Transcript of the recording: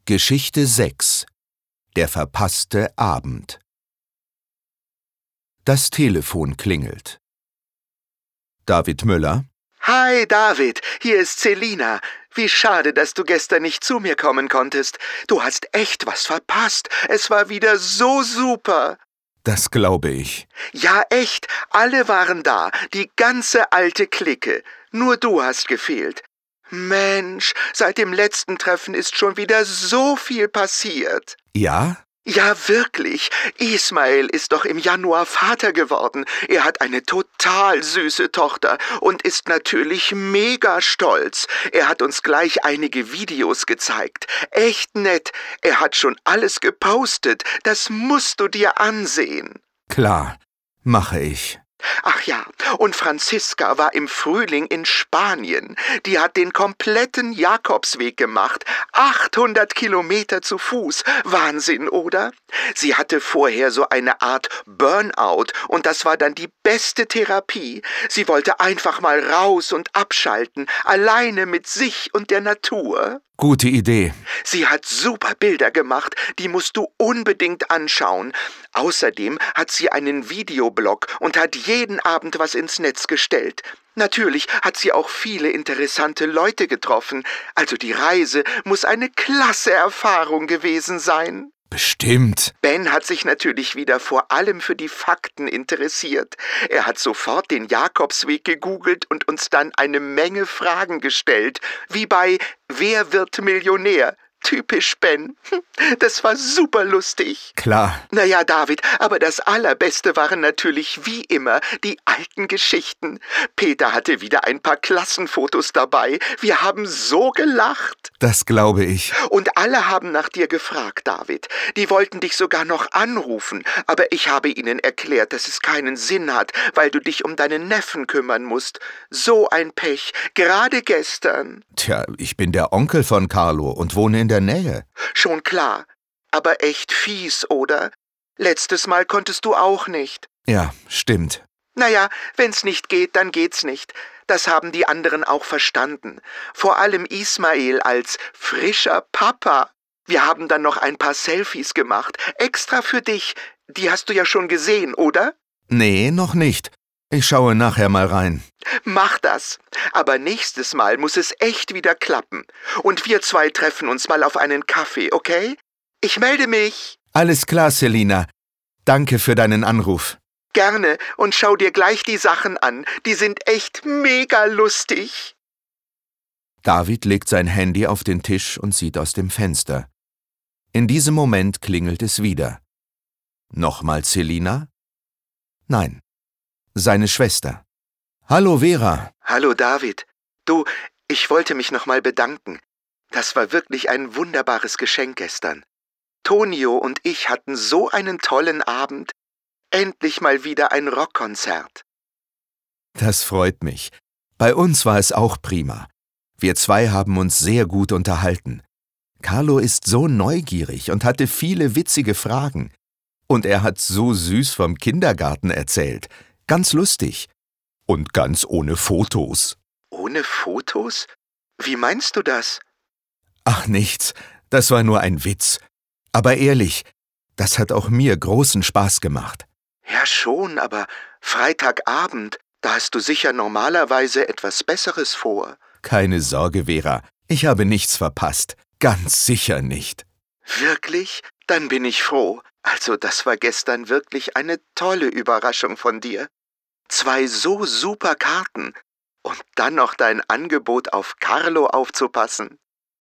Geschichte 6: Der verpasste Abend. Das Telefon klingelt. David Müller? Hi David, hier ist Selina. Wie schade, dass du gestern nicht zu mir kommen konntest. Du hast echt was verpasst. Es war wieder so super. Das glaube ich. Ja, echt. Alle waren da. Die ganze alte Clique. Nur du hast gefehlt. Mensch, seit dem letzten Treffen ist schon wieder so viel passiert. Ja? Ja, wirklich. Ismail ist doch im Januar Vater geworden. Er hat eine total süße Tochter und ist natürlich mega stolz. Er hat uns gleich einige Videos gezeigt. Echt nett. Er hat schon alles gepostet. Das musst du dir ansehen. Klar, mache ich. Ach ja, und Franziska war im Frühling in Spanien. Die hat den kompletten Jakobsweg gemacht. 800 Kilometer zu Fuß. Wahnsinn, oder? Sie hatte vorher so eine Art Burnout und das war dann die beste Therapie. Sie wollte einfach mal raus und abschalten, alleine mit sich und der Natur. Gute Idee. Sie hat super Bilder gemacht, die musst du unbedingt anschauen. Außerdem hat sie einen Videoblog und hat jeden Abend was ins Netz gestellt. Natürlich hat sie auch viele interessante Leute getroffen. Also die Reise muss eine klasse Erfahrung gewesen sein. Bestimmt. Ben hat sich natürlich wieder vor allem für die Fakten interessiert. Er hat sofort den Jakobsweg gegoogelt und uns dann eine Menge Fragen gestellt, wie bei »Wer wird Millionär?« Typisch Ben. Das war super lustig. Klar. Naja, David, aber das Allerbeste waren natürlich wie immer die alten Geschichten. Peter hatte wieder ein paar Klassenfotos dabei. Wir haben so gelacht. Das glaube ich. Und alle haben nach dir gefragt, David. Die wollten dich sogar noch anrufen, aber ich habe ihnen erklärt, dass es keinen Sinn hat, weil du dich um deinen Neffen kümmern musst. So ein Pech, gerade gestern. Tja, ich bin der Onkel von Carlo und wohne in der Nähe. Schon klar, aber echt fies, oder? Letztes Mal konntest du auch nicht. Ja, stimmt. Naja, wenn's nicht geht, dann geht's nicht. Das haben die anderen auch verstanden. Vor allem Ismail als frischer Papa. Wir haben dann noch ein paar Selfies gemacht, extra für dich. Die hast du ja schon gesehen, oder? Nee, noch nicht. Ich schaue nachher mal rein. Mach das. Aber nächstes Mal muss es echt wieder klappen. Und wir zwei treffen uns mal auf einen Kaffee, okay? Ich melde mich. Alles klar, Selina. Danke für deinen Anruf. Gerne, und schau dir gleich die Sachen an. Die sind echt mega lustig. David legt sein Handy auf den Tisch und sieht aus dem Fenster. In diesem Moment klingelt es wieder. Nochmal Selina? Nein, seine Schwester. Hallo Vera. Hallo David. Du, ich wollte mich nochmal bedanken. Das war wirklich ein wunderbares Geschenk gestern. Tonio und ich hatten so einen tollen Abend. Endlich mal wieder ein Rockkonzert. Das freut mich. Bei uns war es auch prima. Wir zwei haben uns sehr gut unterhalten. Carlo ist so neugierig und hatte viele witzige Fragen. Und er hat so süß vom Kindergarten erzählt. Ganz lustig. Und ganz ohne Fotos. Ohne Fotos? Wie meinst du das? Ach nichts, das war nur ein Witz. Aber ehrlich, das hat auch mir großen Spaß gemacht. Ja schon, aber Freitagabend, da hast du sicher normalerweise etwas Besseres vor. Keine Sorge, Vera, ich habe nichts verpasst. Ganz sicher nicht. Wirklich? Dann bin ich froh. Also das war gestern wirklich eine tolle Überraschung von dir. 2 so super Karten. Und dann noch dein Angebot, auf Carlo aufzupassen.